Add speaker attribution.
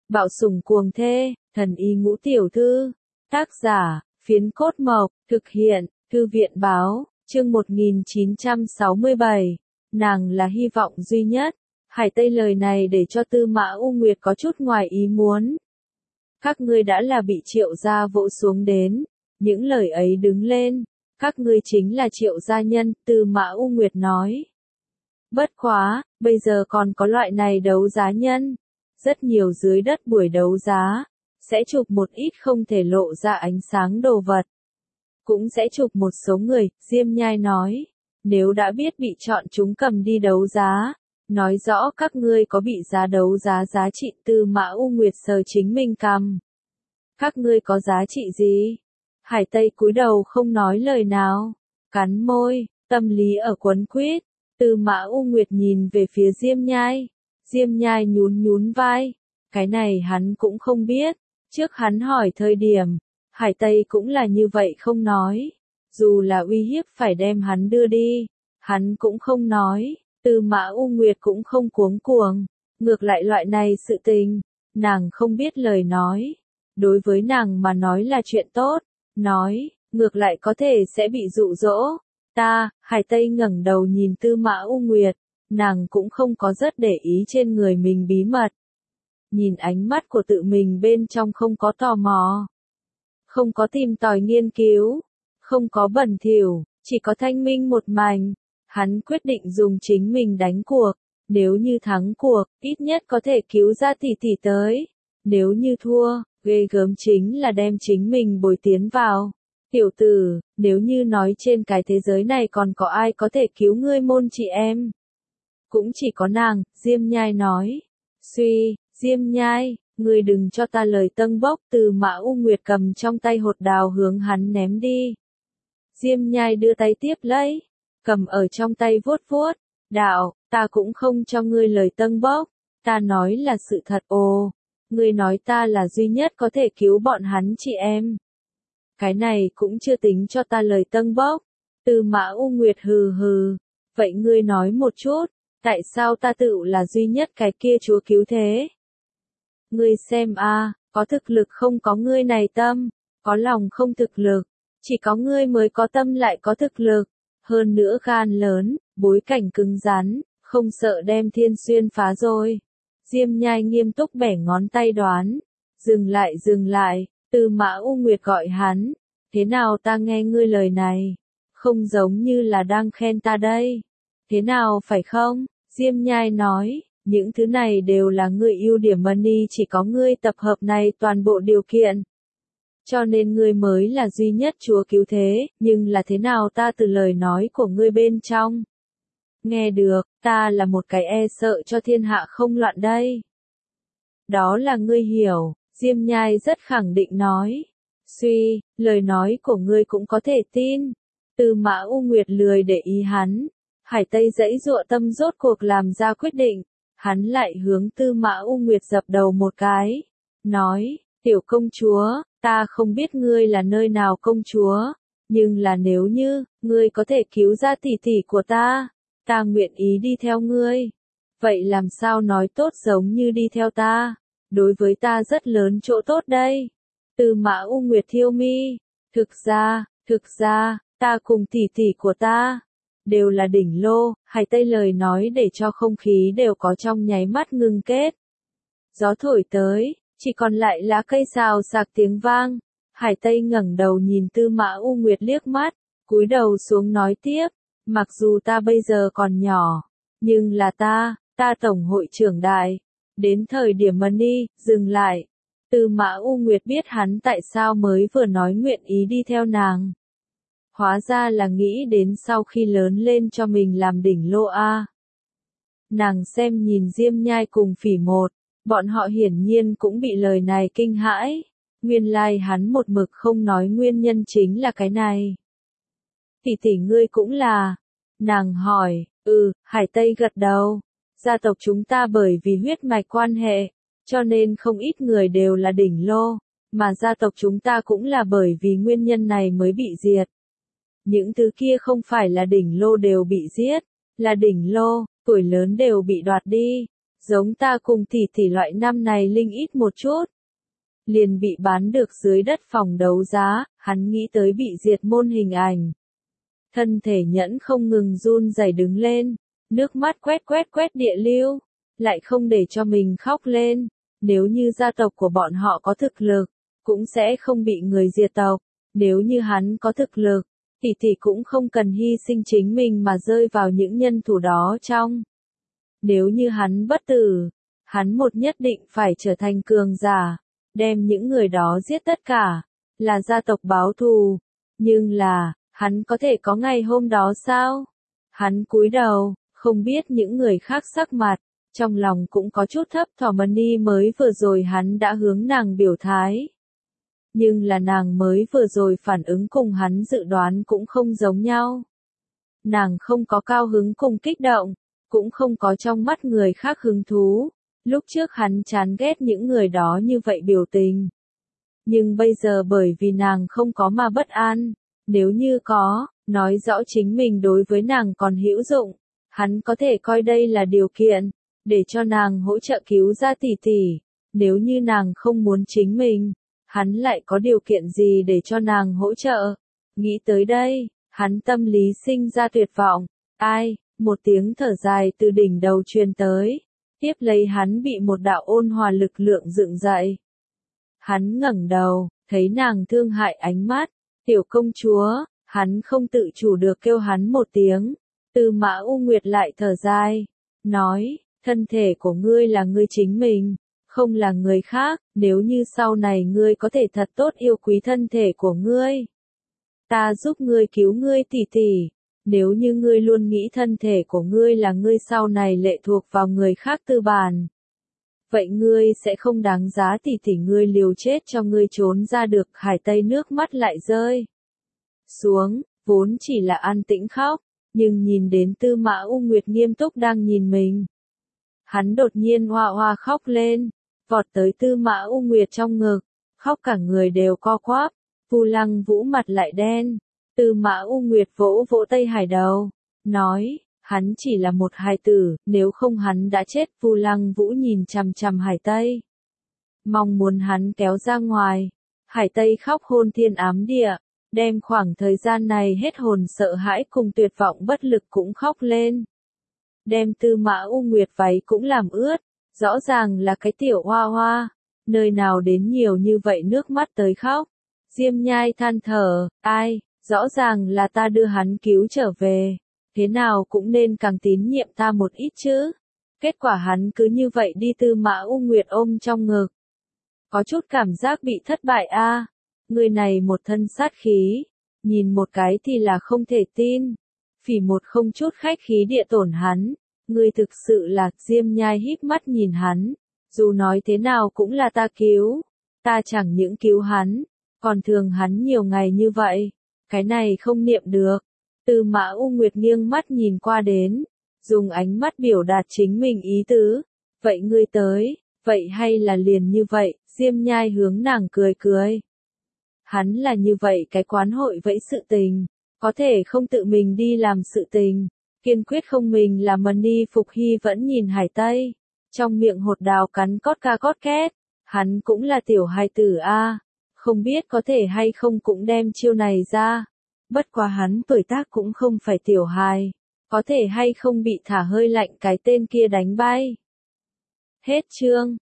Speaker 1: Bạo sủng cuồng thê, thần y ngũ tiểu thư. Tác giả, Phiến Cốt Mộc, thực hiện, Thư viện báo, chương 1967. Nàng là hy vọng duy nhất. Hải Tây lời này để cho Tư Mã U Nguyệt có chút ngoài ý muốn. Các ngươi đã là bị Triệu gia vỗ xuống đến. Những lời ấy đứng lên. Các ngươi chính là Triệu gia nhân, Tư Mã U Nguyệt nói. Bất quá, bây giờ còn có loại này đấu giá nhân. Rất nhiều dưới đất buổi đấu giá, sẽ chụp một ít không thể lộ ra ánh sáng đồ vật. Cũng sẽ chụp một số người, Diêm Nhai nói. Nếu đã biết bị chọn chúng cầm đi đấu giá, nói rõ các ngươi có bị giá đấu giá giá trị. Tư Mã U Nguyệt sờ chính mình cằm. Các ngươi có giá trị gì? Hải Tây cúi đầu không nói lời nào, cắn môi, tâm lý ở quấn quýt. Tư Mã U Nguyệt nhìn về phía Diêm Nhai. Diêm Nhai nhún nhún vai. Cái này hắn cũng không biết. Trước hắn hỏi thời điểm, Hải Tây cũng là như vậy không nói. Dù là uy hiếp phải đem hắn đưa đi, hắn cũng không nói. Tư Mã U Nguyệt cũng không cuống cuồng. Ngược lại loại này sự tình, nàng không biết lời nói. Đối với nàng mà nói là chuyện tốt. Nói, ngược lại có thể sẽ bị dụ dỗ. Hải Tây ngẩng đầu nhìn Tư Mã U Nguyệt. Nàng cũng không có rất để ý trên người mình bí mật. Nhìn ánh mắt của tự mình bên trong không có tò mò. Không có tìm tòi nghiên cứu. Không có bẩn thỉu, chỉ có thanh minh một mảnh. Hắn quyết định dùng chính mình đánh cuộc. Nếu như thắng cuộc, ít nhất có thể cứu ra tỷ tỷ tới. Nếu như thua, ghê gớm chính là đem chính mình bồi tiến vào. Tiểu tử, nếu như nói trên cái thế giới này còn có ai có thể cứu ngươi môn chị em. Cũng chỉ có nàng, Diêm Nhai nói. Diêm Nhai, ngươi đừng cho ta lời tâng bốc. Tư Mã U Nguyệt cầm trong tay hột đào hướng hắn ném đi. Diêm Nhai đưa tay tiếp lấy, cầm ở trong tay vuốt vuốt. Đạo, ta cũng không cho ngươi lời tâng bốc. Ta nói là sự thật. Ồ, ngươi nói ta là duy nhất có thể cứu bọn hắn chị em. Cái này cũng chưa tính cho ta lời tâng bốc. Tư Mã U Nguyệt hừ hừ. Vậy ngươi nói một chút, tại sao ta tự là duy nhất cái kia chúa cứu thế? Ngươi xem có thực lực không có ngươi này tâm, có lòng không thực lực, chỉ có ngươi mới có tâm lại có thực lực, hơn nữa gan lớn, bối cảnh cứng rắn, không sợ đem thiên xuyên phá rồi. Diêm Nhai nghiêm túc bẻ ngón tay đoán. Dừng lại, Tư Mã U Nguyệt gọi hắn. Thế nào ta nghe ngươi lời này? Không giống như là đang khen ta đây. Thế nào phải không? Diêm Nhai nói, những thứ này đều là ngươi ưu điểm money, chỉ có ngươi tập hợp này toàn bộ điều kiện. Cho nên ngươi mới là duy nhất chúa cứu thế, nhưng là thế nào ta từ lời nói của ngươi bên trong? Nghe được, ta là một cái e sợ cho thiên hạ không loạn đây. Đó là ngươi hiểu, Diêm Nhai rất khẳng định nói. Lời nói của ngươi cũng có thể tin. Tư Mã U Nguyệt lười để ý hắn. Hải Tây giãy giụa tâm rốt cuộc làm ra quyết định. Hắn lại hướng Tư Mã U Nguyệt dập đầu một cái. Nói, tiểu công chúa, ta không biết ngươi là nơi nào công chúa. Nhưng là nếu như, ngươi có thể cứu ra tỷ tỷ của ta nguyện ý đi theo ngươi. Vậy làm sao nói tốt giống như đi theo ta? Đối với ta rất lớn chỗ tốt đây. Tư Mã U Nguyệt thiêu mi. Thực ra, ta cùng tỷ tỷ của ta đều là đỉnh lô. Hải Tây lời nói để cho không khí đều có trong nháy mắt ngưng kết. Gió thổi tới, chỉ còn lại lá cây xào xạc tiếng vang. Hải Tây ngẩng đầu nhìn Tư Mã U Nguyệt liếc mắt, cúi đầu xuống nói tiếp. Mặc dù ta bây giờ còn nhỏ, nhưng là ta tổng hội trưởng đại. Đến thời điểm money, dừng lại. Tư Mã U Nguyệt biết hắn tại sao mới vừa nói nguyện ý đi theo nàng. Hóa ra là nghĩ đến sau khi lớn lên cho mình làm đỉnh lô a. Nàng xem nhìn Diêm Nhai cùng Phỉ Một, bọn họ hiển nhiên cũng bị lời này kinh hãi. Nguyên lai hắn một mực không nói nguyên nhân chính là cái này. Tỷ ngươi cũng là. Nàng hỏi, Hải Tây gật đầu. Gia tộc chúng ta bởi vì huyết mạch quan hệ, cho nên không ít người đều là đỉnh lô, mà gia tộc chúng ta cũng là bởi vì nguyên nhân này mới bị diệt. Những thứ kia không phải là đỉnh lô đều bị giết, là đỉnh lô, tuổi lớn đều bị đoạt đi. giống ta cùng tỷ tỷ loại năm này linh ít một chút. Liền bị bán được dưới đất phòng đấu giá, hắn nghĩ tới bị diệt môn hình ảnh. Thân thể nhẫn không ngừng run rẩy đứng lên, nước mắt quét địa lưu, lại không để cho mình khóc lên. Nếu như gia tộc của bọn họ có thực lực, cũng sẽ không bị người diệt tộc. Nếu như hắn có thực lực, tỷ tỷ cũng không cần hy sinh chính mình mà rơi vào những nhân thủ đó trong. Nếu như hắn bất tử, hắn một nhất định phải trở thành cường giả, đem những người đó giết tất cả, là gia tộc báo thù. Nhưng là, hắn có thể có ngày hôm đó sao? Hắn cúi đầu, không biết những người khác sắc mặt, trong lòng cũng có chút thấp thỏm. Money mới vừa rồi hắn đã hướng nàng biểu thái. Nhưng là nàng mới vừa rồi phản ứng cùng hắn dự đoán cũng không giống nhau. Nàng không có cao hứng cùng kích động, cũng không có trong mắt người khác hứng thú. Lúc trước hắn chán ghét những người đó như vậy biểu tình. Nhưng bây giờ bởi vì nàng không có mà bất an, nếu như có, nói rõ chính mình đối với nàng còn hữu dụng, hắn có thể coi đây là điều kiện, để cho nàng hỗ trợ cứu ra tỷ tỷ. Nếu như nàng không muốn chính mình, hắn lại có điều kiện gì để cho nàng hỗ trợ? Nghĩ tới đây, hắn tâm lý sinh ra tuyệt vọng. Ai, một tiếng thở dài từ đỉnh đầu truyền tới. Tiếp lấy hắn bị một đạo ôn hòa lực lượng dựng dậy. Hắn ngẩng đầu, thấy nàng thương hại ánh mắt. Tiểu công chúa, hắn không tự chủ được kêu hắn một tiếng. Tư Mã U Nguyệt lại thở dài, nói, thân thể của ngươi là ngươi chính mình, không là người khác. Nếu như sau này ngươi có thể thật tốt yêu quý thân thể của ngươi, ta giúp ngươi cứu ngươi tỷ tỷ. Nếu như ngươi luôn nghĩ thân thể của ngươi là ngươi sau này lệ thuộc vào người khác tư bản, vậy ngươi sẽ không đáng giá tỷ tỷ ngươi liều chết cho ngươi trốn ra được. Hải Tây nước mắt lại rơi xuống, vốn chỉ là an tĩnh khóc, nhưng nhìn đến Tư Mã U Nguyệt nghiêm túc đang nhìn mình, hắn đột nhiên hoa hoa khóc lên, vọt tới Tư Mã U Nguyệt trong ngực, khóc cả người đều co quắp. Vu Lăng Vũ mặt lại đen. Tư Mã U Nguyệt vỗ vỗ Tây Hải đầu, nói, hắn chỉ là một hài tử, nếu không hắn đã chết. Vu Lăng Vũ nhìn chằm chằm Hải Tây, mong muốn hắn kéo ra ngoài. Hải Tây khóc hôn thiên ám địa, đem khoảng thời gian này hết hồn sợ hãi cùng tuyệt vọng bất lực cũng khóc lên. Đem Tư Mã U Nguyệt váy cũng làm ướt, rõ ràng là cái tiểu hoa hoa, nơi nào đến nhiều như vậy nước mắt tới khóc. Diêm Nhai than thở, ai, rõ ràng là ta đưa hắn cứu trở về, thế nào cũng nên càng tín nhiệm ta một ít chứ. Kết quả hắn cứ như vậy đi. Tư Mã U Nguyệt ôm trong ngực, có chút cảm giác bị thất bại a. Người này một thân sát khí, nhìn một cái thì là không thể tin. Phỉ một không chút khách khí địa tổn hắn, ngươi thực sự là. Diêm Nhai híp mắt nhìn hắn, dù nói thế nào cũng là ta cứu, ta chẳng những cứu hắn, còn thường hắn nhiều ngày như vậy, cái này không niệm được. Tư Mã U Nguyệt nghiêng mắt nhìn qua đến, dùng ánh mắt biểu đạt chính mình ý tứ. Vậy ngươi tới, vậy hay là liền như vậy? Diêm Nhai hướng nàng cười cười. Hắn là như vậy cái quán hội vẫy sự tình, có thể không tự mình đi làm sự tình, kiên quyết không mình làm. Money Phục Hy vẫn nhìn Hải Tây, trong miệng hột đào cắn cót ca cót két, hắn cũng là tiểu hài tử a, không biết có thể hay không cũng đem chiêu này ra. Bất quá hắn tuổi tác cũng không phải tiểu hài, có thể hay không bị thả hơi lạnh cái tên kia đánh bay. Hết chương.